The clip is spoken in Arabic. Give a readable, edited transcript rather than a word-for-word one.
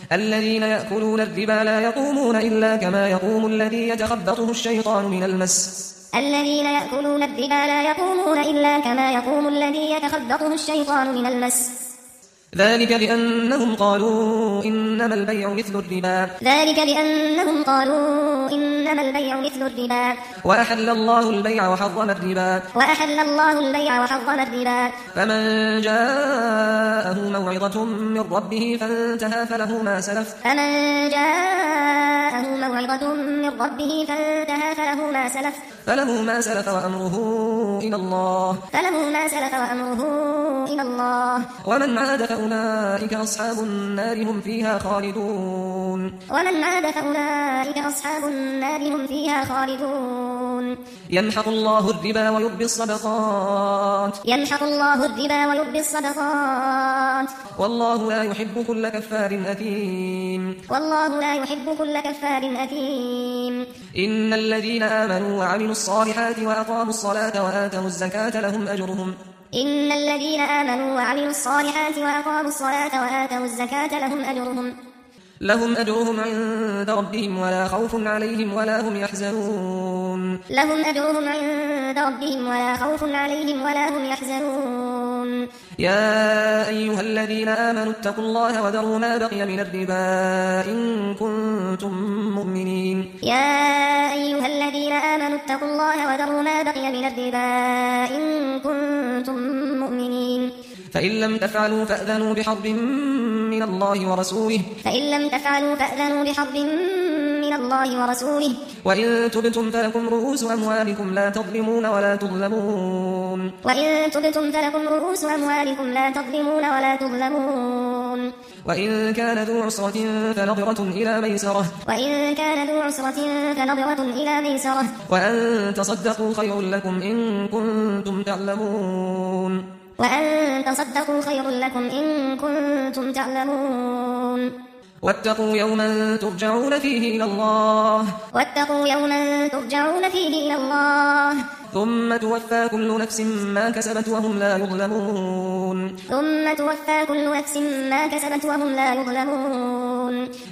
الذين يأكلون الربا لا يقومون إلا كما يقوم الذي يتخبطه الشيطان من المس الذين يأكلون الربا لا يقومون إلا كما يقوم الذي يتخبطه الشيطان من المس ذلك بأنهم قالوا إنما البيع مثل الربا وأحل الله البيع وحرم الربا فمن جاءه موعظة من ربه فانتهى فله ما سلف وأمره إلى الله ومن عاد فأولئك أصحاب النار هم فيها خالدون يمحق الله الربا ويربي الصدقات والله لا يحب كل كفار أثيم إن الذين آمنوا وعملوا الصالحات وأقاموا الصلاة وآتوا الزكاة لهم أجرهم عند ربهم ولا خوف عليهم ولا هم يحزنون يا أيها الذين آمنوا اتقوا الله وذروا ما بقي من الربا إن كنتم مؤمنين فإن لم تفعلوا فأذنوا بحرب من الله ورسوله وإن تبتم فلكم رؤوس أموالكم لا تظلمون ولا تظلمون وإن كان ذو عسرة فنظرة إلى ميسرة وأن تصدقوا خير لكم إن كنتم تعلمون واتقوا يوما ترجعون فيه إلى الله ثم توفى كل نفس ما كسبت وهم لا يظلمون